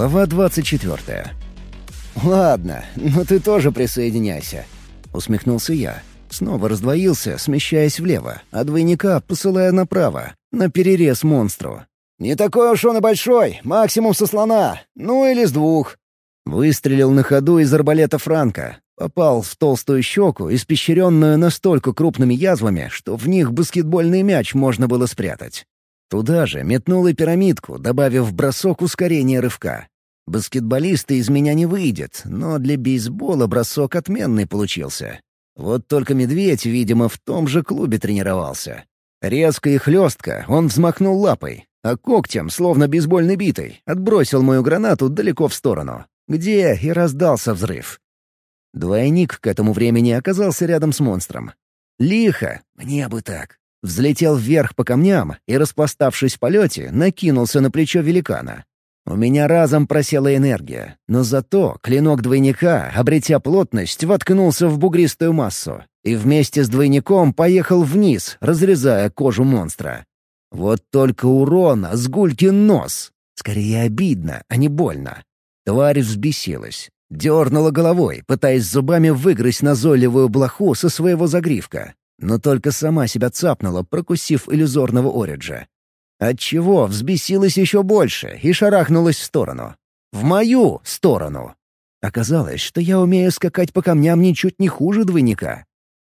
Глава 24. «Ладно, но ты тоже присоединяйся», — усмехнулся я. Снова раздвоился, смещаясь влево, а двойника посылая направо, на перерез монстру. «Не такой уж он и большой, максимум со слона, ну или с двух». Выстрелил на ходу из арбалета Франка. Попал в толстую щеку, испещренную настолько крупными язвами, что в них баскетбольный мяч можно было спрятать. Туда же метнул и пирамидку, добавив в бросок ускорение рывка. Баскетболиста из меня не выйдет, но для бейсбола бросок отменный получился. Вот только медведь, видимо, в том же клубе тренировался. Резко и хлестко он взмахнул лапой, а когтем, словно бейсбольной битой, отбросил мою гранату далеко в сторону, где и раздался взрыв. Двойник к этому времени оказался рядом с монстром. Лихо, мне бы так. Взлетел вверх по камням и, распластавшись в полете, накинулся на плечо великана. У меня разом просела энергия, но зато клинок двойника, обретя плотность, воткнулся в бугристую массу и вместе с двойником поехал вниз, разрезая кожу монстра. Вот только урона с гулькин нос. Скорее обидно, а не больно. Тварь взбесилась. Дернула головой, пытаясь зубами выгрызть назойливую блоху со своего загривка. Но только сама себя цапнула, прокусив иллюзорного ориджа. Отчего взбесилась еще больше и шарахнулась в сторону. В мою сторону. Оказалось, что я умею скакать по камням ничуть не хуже двойника.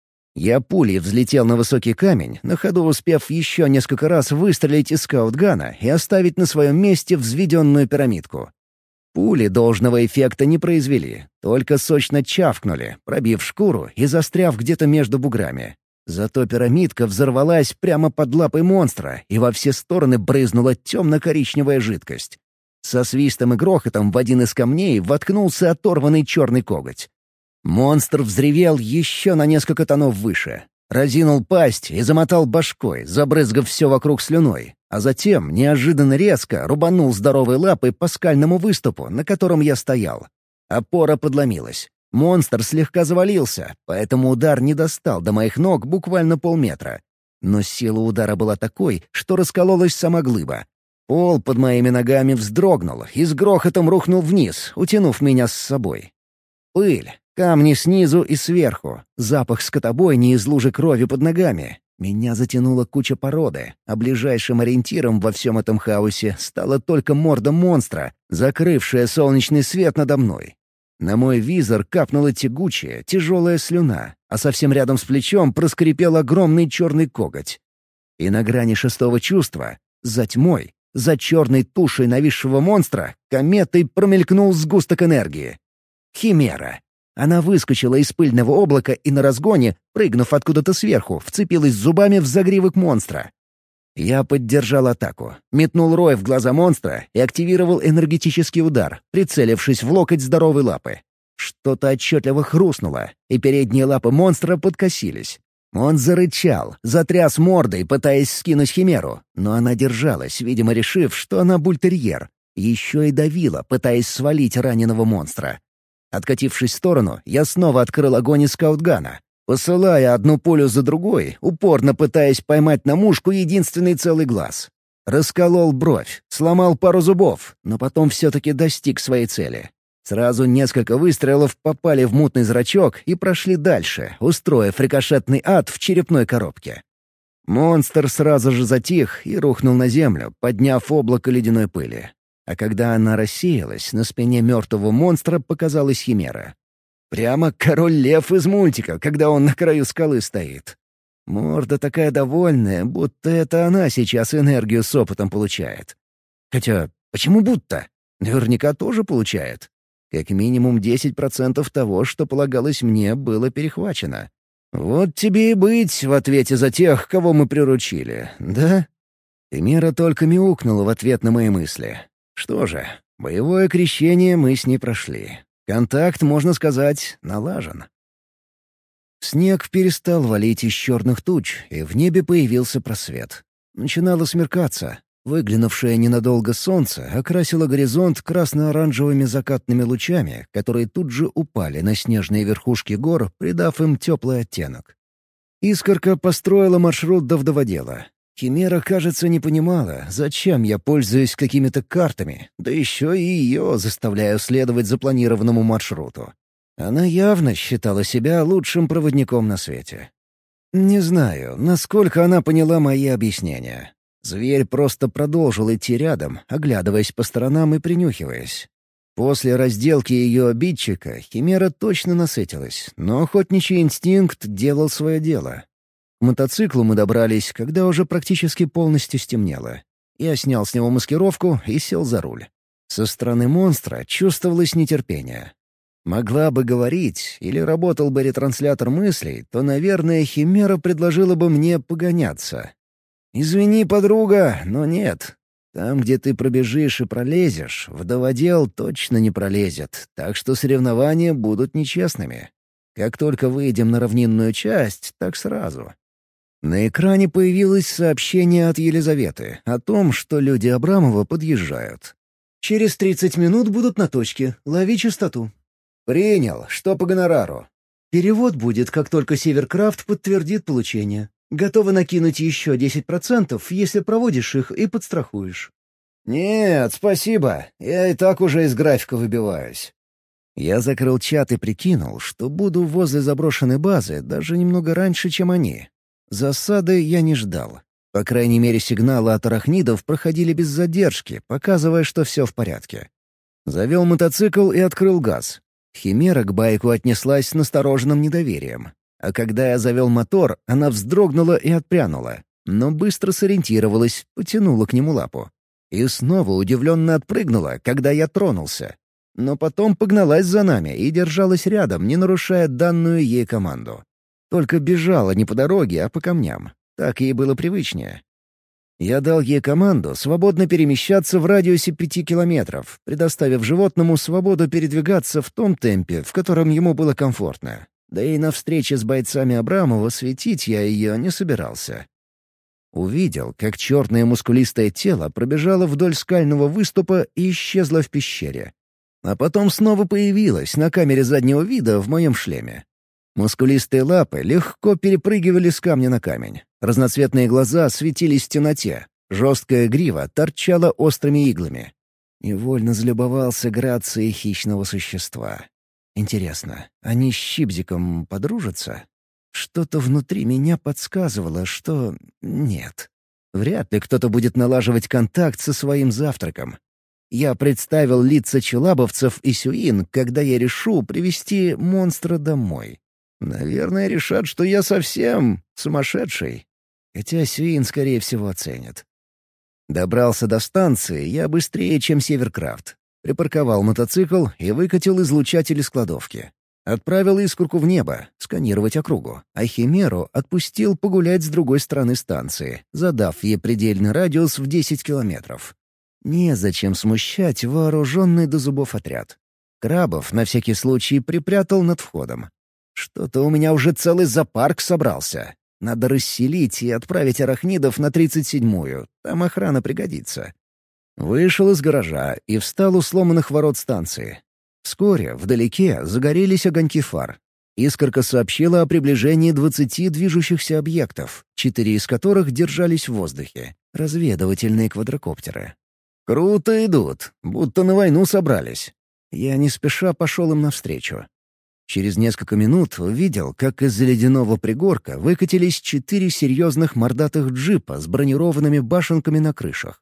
Я пулей взлетел на высокий камень, на ходу успев еще несколько раз выстрелить из скаутгана и оставить на своем месте взведенную пирамидку. Пули должного эффекта не произвели, только сочно чавкнули, пробив шкуру и застряв где-то между буграми. Зато пирамидка взорвалась прямо под лапой монстра, и во все стороны брызнула темно-коричневая жидкость. Со свистом и грохотом в один из камней воткнулся оторванный черный коготь. Монстр взревел еще на несколько тонов выше. Разинул пасть и замотал башкой, забрызгав все вокруг слюной, а затем неожиданно резко рубанул здоровой лапой по скальному выступу, на котором я стоял. Опора подломилась. Монстр слегка завалился, поэтому удар не достал до моих ног буквально полметра. Но сила удара была такой, что раскололась сама глыба. Пол под моими ногами вздрогнул и с грохотом рухнул вниз, утянув меня с собой. Пыль, камни снизу и сверху, запах скотобойни из лужи крови под ногами. Меня затянула куча породы, а ближайшим ориентиром во всем этом хаосе стала только морда монстра, закрывшая солнечный свет надо мной. На мой визор капнула тягучая, тяжелая слюна, а совсем рядом с плечом проскрипел огромный черный коготь. И на грани шестого чувства, за тьмой, за черной тушей нависшего монстра, кометой промелькнул сгусток энергии. Химера. Она выскочила из пыльного облака и на разгоне, прыгнув откуда-то сверху, вцепилась зубами в загривок монстра. Я поддержал атаку, метнул рой в глаза монстра и активировал энергетический удар, прицелившись в локоть здоровой лапы. Что-то отчетливо хрустнуло, и передние лапы монстра подкосились. Он зарычал, затряс мордой, пытаясь скинуть химеру, но она держалась, видимо, решив, что она бультерьер. Еще и давила, пытаясь свалить раненого монстра. Откатившись в сторону, я снова открыл огонь из скаутгана, посылая одну пулю за другой, упорно пытаясь поймать на мушку единственный целый глаз. Расколол бровь, сломал пару зубов, но потом все-таки достиг своей цели. Сразу несколько выстрелов попали в мутный зрачок и прошли дальше, устроив рикошетный ад в черепной коробке. Монстр сразу же затих и рухнул на землю, подняв облако ледяной пыли. А когда она рассеялась, на спине мертвого монстра показалась химера. Прямо король-лев из мультика, когда он на краю скалы стоит. Морда такая довольная, будто это она сейчас энергию с опытом получает. Хотя, почему будто? Наверняка тоже получает. Как минимум 10% того, что полагалось мне, было перехвачено. Вот тебе и быть в ответе за тех, кого мы приручили, да? Химера только мяукнула в ответ на мои мысли. Что же, боевое крещение мы с ней прошли. Контакт, можно сказать, налажен. Снег перестал валить из черных туч, и в небе появился просвет. Начинало смеркаться. Выглянувшее ненадолго солнце окрасило горизонт красно-оранжевыми закатными лучами, которые тут же упали на снежные верхушки гор, придав им теплый оттенок. Искорка построила маршрут до вдоводела. Химера, кажется, не понимала, зачем я пользуюсь какими-то картами, да еще и ее заставляю следовать запланированному маршруту. Она явно считала себя лучшим проводником на свете. Не знаю, насколько она поняла мои объяснения. Зверь просто продолжил идти рядом, оглядываясь по сторонам и принюхиваясь. После разделки ее обидчика Химера точно насытилась, но охотничий инстинкт делал свое дело. К мотоциклу мы добрались, когда уже практически полностью стемнело. Я снял с него маскировку и сел за руль. Со стороны монстра чувствовалось нетерпение. Могла бы говорить, или работал бы ретранслятор мыслей, то, наверное, Химера предложила бы мне погоняться. «Извини, подруга, но нет. Там, где ты пробежишь и пролезешь, вдоводел точно не пролезет, так что соревнования будут нечестными. Как только выйдем на равнинную часть, так сразу». На экране появилось сообщение от Елизаветы о том, что люди Абрамова подъезжают. «Через 30 минут будут на точке. Лови частоту». «Принял. Что по гонорару?» «Перевод будет, как только Северкрафт подтвердит получение. Готова накинуть еще 10%, если проводишь их и подстрахуешь». «Нет, спасибо. Я и так уже из графика выбиваюсь». Я закрыл чат и прикинул, что буду возле заброшенной базы даже немного раньше, чем они. Засады я не ждал. По крайней мере, сигналы от арахнидов проходили без задержки, показывая, что все в порядке. Завел мотоцикл и открыл газ. Химера к байку отнеслась с настороженным недоверием. А когда я завел мотор, она вздрогнула и отпрянула, но быстро сориентировалась, потянула к нему лапу. И снова удивленно отпрыгнула, когда я тронулся. Но потом погналась за нами и держалась рядом, не нарушая данную ей команду. Только бежала не по дороге, а по камням. Так ей было привычнее. Я дал ей команду свободно перемещаться в радиусе 5 километров, предоставив животному свободу передвигаться в том темпе, в котором ему было комфортно. Да и на встрече с бойцами Абрамова светить я ее не собирался. Увидел, как черное мускулистое тело пробежало вдоль скального выступа и исчезло в пещере. А потом снова появилось на камере заднего вида в моем шлеме. Мускулистые лапы легко перепрыгивали с камня на камень. Разноцветные глаза светились в темноте. Жесткая грива торчала острыми иглами. Невольно залюбовался грацией хищного существа. Интересно, они с Щипзиком подружатся? Что-то внутри меня подсказывало, что нет. Вряд ли кто-то будет налаживать контакт со своим завтраком. Я представил лица челабовцев и Сюин, когда я решу привести монстра домой. Наверное, решат, что я совсем сумасшедший. Хотя Сюин, скорее всего, оценит. Добрался до станции я быстрее, чем Северкрафт. Припарковал мотоцикл и выкатил излучатель из кладовки. Отправил искорку в небо, сканировать округу, а Химеру отпустил погулять с другой стороны станции, задав ей предельный радиус в 10 километров. Незачем смущать вооруженный до зубов отряд. Крабов на всякий случай припрятал над входом. Что-то у меня уже целый зоопарк собрался. Надо расселить и отправить арахнидов на 37-ю. Там охрана пригодится. Вышел из гаража и встал у сломанных ворот станции. Вскоре вдалеке загорелись огоньки фар. Искорка сообщила о приближении 20 движущихся объектов, 4 из которых держались в воздухе. Разведывательные квадрокоптеры. Круто идут, будто на войну собрались. Я не спеша пошел им навстречу. Через несколько минут увидел, как из-за ледяного пригорка выкатились 4 серьезных мордатых джипа с бронированными башенками на крышах.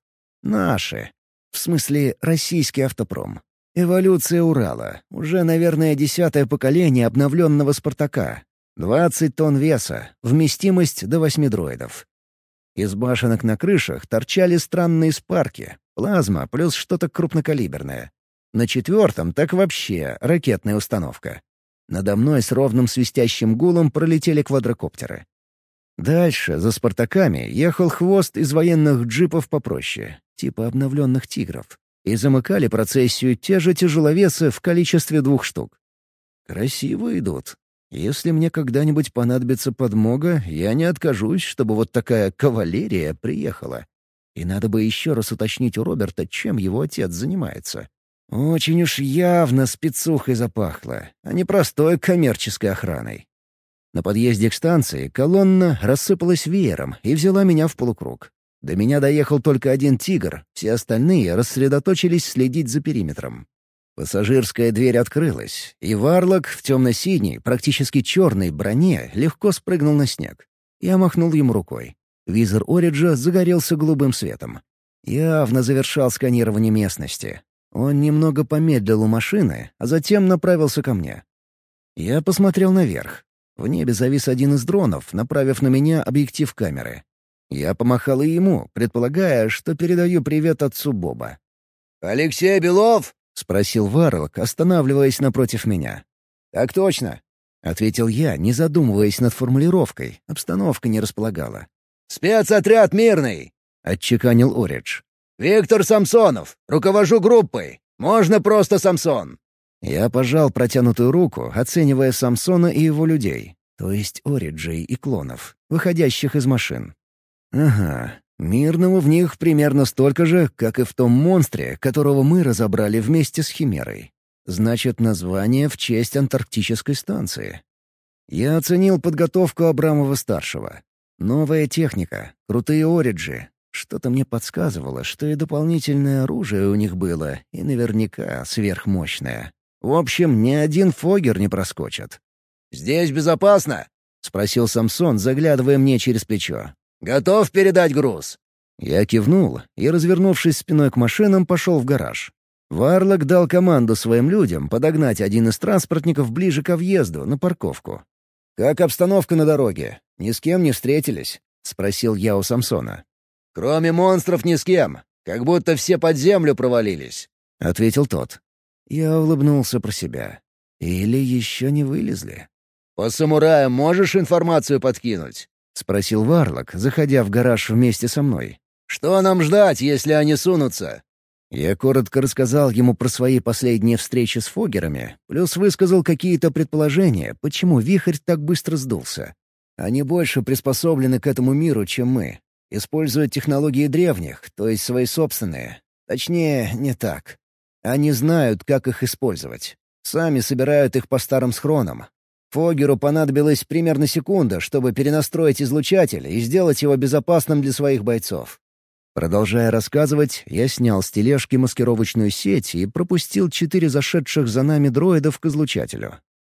Наши. В смысле, российский автопром. Эволюция Урала. Уже, наверное, 10-е поколение обновленного «Спартака». 20 тонн веса, вместимость до 8 дроидов. Из башенок на крышах торчали странные спарки, плазма плюс что-то крупнокалиберное. На 4-м так вообще ракетная установка. Надо мной с ровным свистящим гулом пролетели квадрокоптеры. Дальше, за «Спартаками», ехал хвост из военных джипов попроще, типа обновленных «Тигров». И замыкали процессию те же тяжеловесы в количестве 2 штук. Красиво идут. Если мне когда-нибудь понадобится подмога, я не откажусь, чтобы вот такая кавалерия приехала. И надо бы еще раз уточнить у Роберта, чем его отец занимается. Очень уж явно спецухой запахло, а не простой коммерческой охраной. На подъезде к станции колонна рассыпалась веером и взяла меня в полукруг. До меня доехал только один «Тигр», все остальные рассредоточились следить за периметром. Пассажирская дверь открылась, и Варлок в темно-синей, практически черной броне легко спрыгнул на снег. Я махнул ему рукой. Визор Ориджа загорелся голубым светом. Явно завершал сканирование местности. Он немного помедлил у машины, а затем направился ко мне. Я посмотрел наверх. В небе завис один из дронов, направив на меня объектив камеры. Я помахал и ему, предполагая, что передаю привет отцу Боба. «Алексей Белов?» — спросил Варлок, останавливаясь напротив меня. «Так точно», — ответил я, не задумываясь над формулировкой. Обстановка не располагала. «Спецотряд «Мирный», — отчеканил Оридж. «Виктор Самсонов. Руковожу группой. Можно просто Самсон». Я пожал протянутую руку, оценивая Самсона и его людей, то есть Ориджей и клонов, выходящих из машин. Ага, мирного в них примерно столько же, как и в том монстре, которого мы разобрали вместе с Химерой. Значит, название в честь антарктической станции. Я оценил подготовку Абрамова-старшего. Новая техника, крутые Ориджи. Что-то мне подсказывало, что и дополнительное оружие у них было, и наверняка сверхмощное. В общем, ни один Фогер не проскочит. «Здесь безопасно?» — спросил Самсон, заглядывая мне через плечо. «Готов передать груз?» Я кивнул и, развернувшись спиной к машинам, пошел в гараж. Варлок дал команду своим людям подогнать один из транспортников ближе ко въезду, на парковку. «Как обстановка на дороге? Ни с кем не встретились?» — спросил я у Самсона. «Кроме монстров ни с кем. Как будто все под землю провалились», — ответил тот. Я улыбнулся про себя. Или еще не вылезли. «По самураям можешь информацию подкинуть?» — спросил Варлок, заходя в гараж вместе со мной. «Что нам ждать, если они сунутся?» Я коротко рассказал ему про свои последние встречи с Фогерами, плюс высказал какие-то предположения, почему вихрь так быстро сдулся. Они больше приспособлены к этому миру, чем мы. Используют технологии древних, то есть свои собственные. Точнее, не так. Они знают, как их использовать. Сами собирают их по старым схронам. Фогеру понадобилась примерно секунда, чтобы перенастроить излучатель и сделать его безопасным для своих бойцов. Продолжая рассказывать, я снял с тележки маскировочную сеть и пропустил 4 зашедших за нами дроидов к излучателю.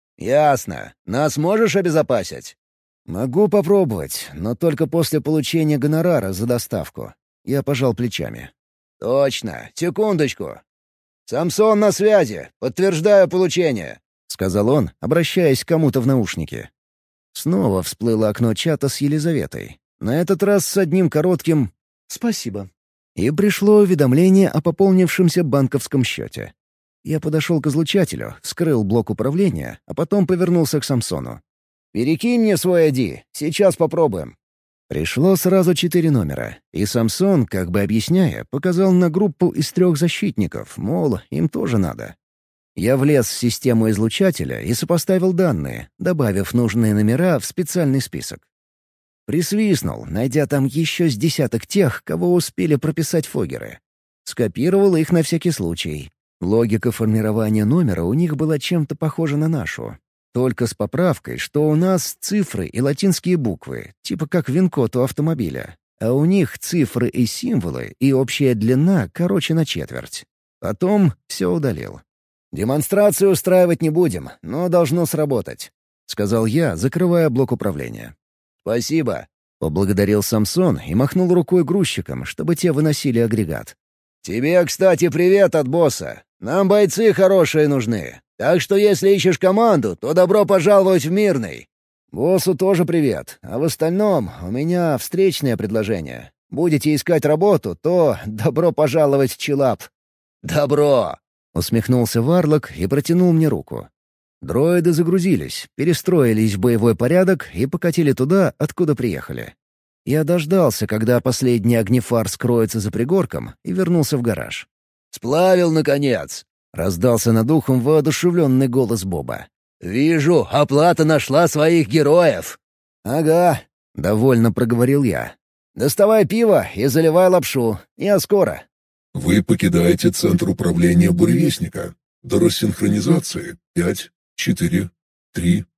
«Ясно. Нас можешь обезопасить?» «Могу попробовать, но только после получения гонорара за доставку». Я пожал плечами. «Точно. Секундочку. Самсон на связи. Подтверждаю получение», — сказал он, обращаясь к кому-то в наушнике. Снова всплыло окно чата с Елизаветой. На этот раз с одним коротким «Спасибо». И пришло уведомление о пополнившемся банковском счете. Я подошел к излучателю, вскрыл блок управления, а потом повернулся к Самсону. «Перекинь мне свой ID. Сейчас попробуем». Пришло сразу 4 номера, и Самсон, как бы объясняя, показал на группу из 3 защитников, мол, им тоже надо. Я влез в систему излучателя и сопоставил данные, добавив нужные номера в специальный список. Присвистнул, найдя там еще с десяток тех, кого успели прописать Фогеры. Скопировал их на всякий случай. Логика формирования номера у них была чем-то похожа на нашу. Только с поправкой, что у нас цифры и латинские буквы, типа как вин-код у автомобиля, а у них цифры и символы, и общая длина короче на четверть. Потом все удалил. «Демонстрацию устраивать не будем, но должно сработать», — сказал я, закрывая блок управления. «Спасибо», — поблагодарил Самсон и махнул рукой грузчикам, чтобы те выносили агрегат. «Тебе, кстати, привет от босса. Нам бойцы хорошие нужны. Так что если ищешь команду, то добро пожаловать в Мирный». «Боссу тоже привет. А в остальном у меня встречное предложение. Будете искать работу, то добро пожаловать в Чилап». «Добро!» — усмехнулся Варлок и протянул мне руку. Дроиды загрузились, перестроились в боевой порядок и покатили туда, откуда приехали. Я дождался, когда последний огнефар скроется за пригорком, и вернулся в гараж. «Сплавил, наконец!» — раздался над ухом воодушевленный голос Боба. «Вижу, оплата нашла своих героев!» «Ага», — довольно проговорил я. «Доставай пиво и заливай лапшу. Я скоро». Вы покидаете центр управления буревестника. До рассинхронизации 5, 4, 3.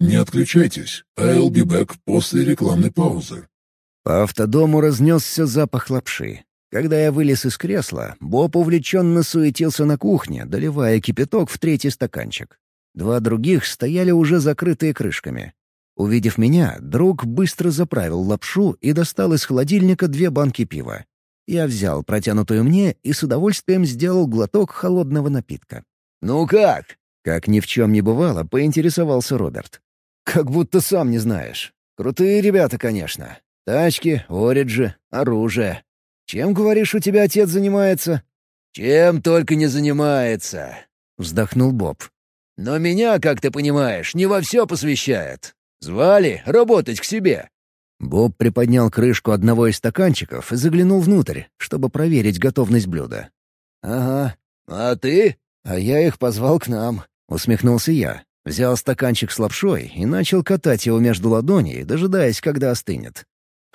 Не отключайтесь. I'll be back после рекламной паузы. По автодому разнесся запах лапши. Когда я вылез из кресла, Боб увлеченно суетился на кухне, доливая кипяток в третий стаканчик. Два других стояли уже закрытые крышками. Увидев меня, друг быстро заправил лапшу и достал из холодильника 2 банки пива. Я взял протянутую мне и с удовольствием сделал глоток холодного напитка. «Ну как?» — как ни в чем не бывало, поинтересовался Роберт. «Как будто сам не знаешь. Крутые ребята, конечно. Тачки, ориджи, оружие. Чем, говоришь, у тебя отец занимается?» «Чем только не занимается», — вздохнул Боб. «Но меня, как ты понимаешь, не во все посвящает. Звали работать к себе». Боб приподнял крышку одного из стаканчиков и заглянул внутрь, чтобы проверить готовность блюда. «Ага. А ты?» «А я их позвал к нам», — усмехнулся я. Взял стаканчик с лапшой и начал катать его между ладоней, дожидаясь, когда остынет.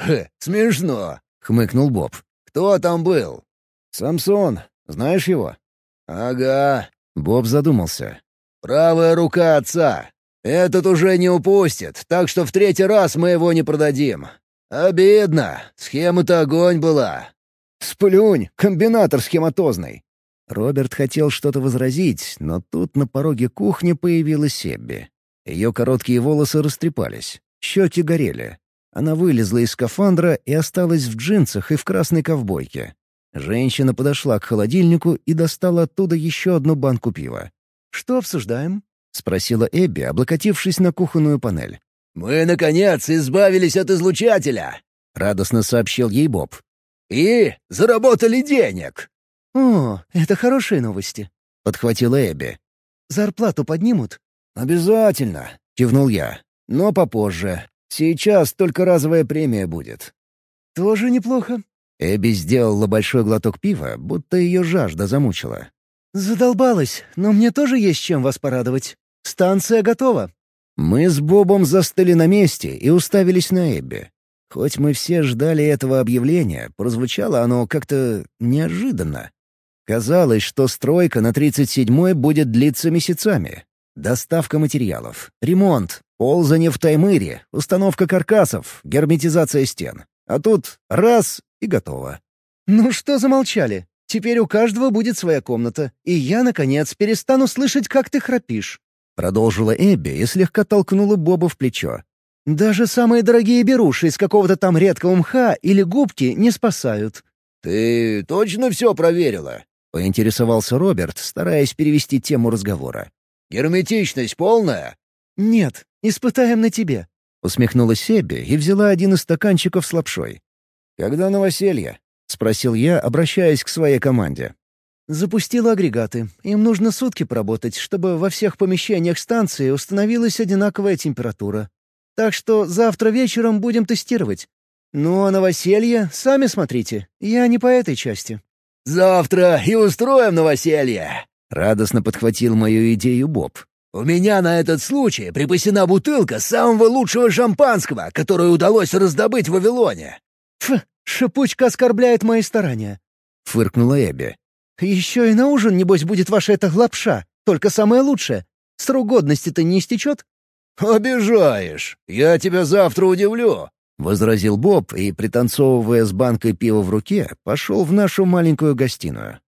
«Смешно», — хмыкнул Боб. «Кто там был?» «Самсон. Знаешь его?» «Ага», — Боб задумался. «Правая рука отца. Этот уже не упустит, так что в 3-й раз мы его не продадим. Обидно. Схема-то огонь была». «Сплюнь, комбинатор схематозный». Роберт хотел что-то возразить, но тут на пороге кухни появилась Эбби. Ее короткие волосы растрепались, щеки горели. Она вылезла из скафандра и осталась в джинсах и в красной ковбойке. Женщина подошла к холодильнику и достала оттуда еще одну банку пива. «Что обсуждаем?» — спросила Эбби, облокотившись на кухонную панель. «Мы, наконец, избавились от излучателя!» — радостно сообщил ей Боб. «И заработали денег!» «О, это хорошие новости», — подхватила Эбби. «Зарплату поднимут?» «Обязательно», — кивнул я. «Но попозже. Сейчас только разовая премия будет». «Тоже неплохо». Эбби сделала большой глоток пива, будто ее жажда замучила. «Задолбалась, но мне тоже есть чем вас порадовать. Станция готова». Мы с Бобом застыли на месте и уставились на Эбби. Хоть мы все ждали этого объявления, прозвучало оно как-то неожиданно. Казалось, что стройка на 37-й будет длиться месяцами. Доставка материалов, ремонт, ползание в Таймыре, установка каркасов, герметизация стен. А тут раз — и готово. «Ну что замолчали? Теперь у каждого будет своя комната, и я, наконец, перестану слышать, как ты храпишь», — продолжила Эбби и слегка толкнула Боба в плечо. «Даже самые дорогие беруши из какого-то там редкого мха или губки не спасают». «Ты точно все проверила?» — поинтересовался Роберт, стараясь перевести тему разговора. «Герметичность полная?» «Нет, испытаем на тебе», — усмехнулась Эбби и взяла один из стаканчиков с лапшой. «Когда новоселье?» — спросил я, обращаясь к своей команде. «Запустила агрегаты. Им нужно сутки поработать, чтобы во всех помещениях станции установилась одинаковая температура. Так что завтра вечером будем тестировать. Ну а новоселье сами смотрите. Я не по этой части». «Завтра и устроим новоселье!» — радостно подхватил мою идею Боб. «У меня на этот случай припасена бутылка самого лучшего шампанского, которое удалось раздобыть в Вавилоне». «Фу, шипучка оскорбляет мои старания», — фыркнула Эбби. «Еще и на ужин, небось, будет ваша эта лапша, только самое лучшее. Срок годности-то не истечет?» «Обижаешь! Я тебя завтра удивлю!» — возразил Боб и, пританцовывая с банкой пива в руке, пошел в нашу маленькую гостиную.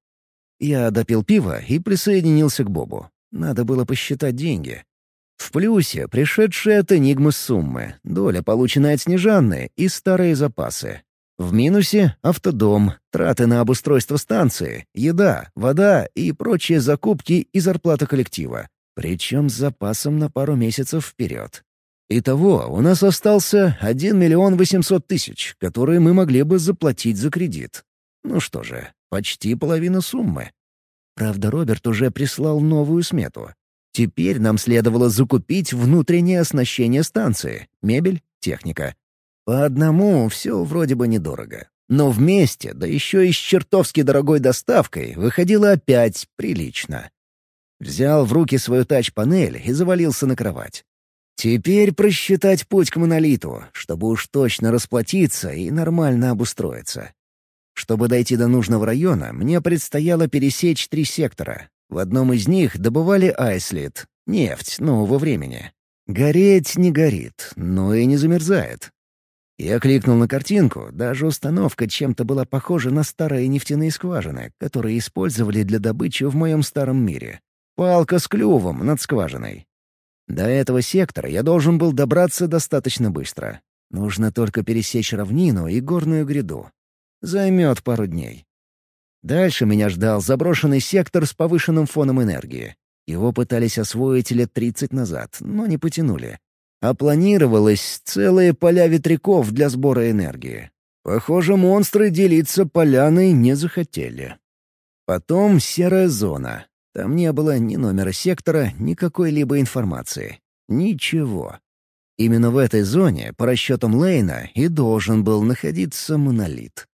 Я допил пиво и присоединился к Бобу. Надо было посчитать деньги. В плюсе пришедшие от Энигмы суммы, доля, полученная от Снежанны, и старые запасы. В минусе — автодом, траты на обустройство станции, еда, вода и прочие закупки и зарплата коллектива. Причем с запасом на пару месяцев вперед. Итого у нас остался 1 800 000, которые мы могли бы заплатить за кредит. Ну что же, почти половина суммы. Правда, Роберт уже прислал новую смету. Теперь нам следовало закупить внутреннее оснащение станции, мебель, техника. По одному все вроде бы недорого. Но вместе, да еще и с чертовски дорогой доставкой, выходило опять прилично. Взял в руки свою тач-панель и завалился на кровать. Теперь просчитать путь к монолиту, чтобы уж точно расплатиться и нормально обустроиться. Чтобы дойти до нужного района, мне предстояло пересечь 3 сектора. В одном из них добывали айслит — нефть нового времени. Гореть не горит, но и не замерзает. Я кликнул на картинку, даже установка чем-то была похожа на старые нефтяные скважины, которые использовали для добычи в моем старом мире. Палка с клювом над скважиной. До этого сектора я должен был добраться достаточно быстро. Нужно только пересечь равнину и горную гряду. Займет пару дней. Дальше меня ждал заброшенный сектор с повышенным фоном энергии. Его пытались освоить лет 30 назад, но не потянули. А планировалось целые поля ветряков для сбора энергии. Похоже, монстры делиться поляной не захотели. Потом серая зона. Там не было ни номера сектора, ни какой-либо информации. Ничего. Именно в этой зоне, по расчетам Лейна, и должен был находиться монолит.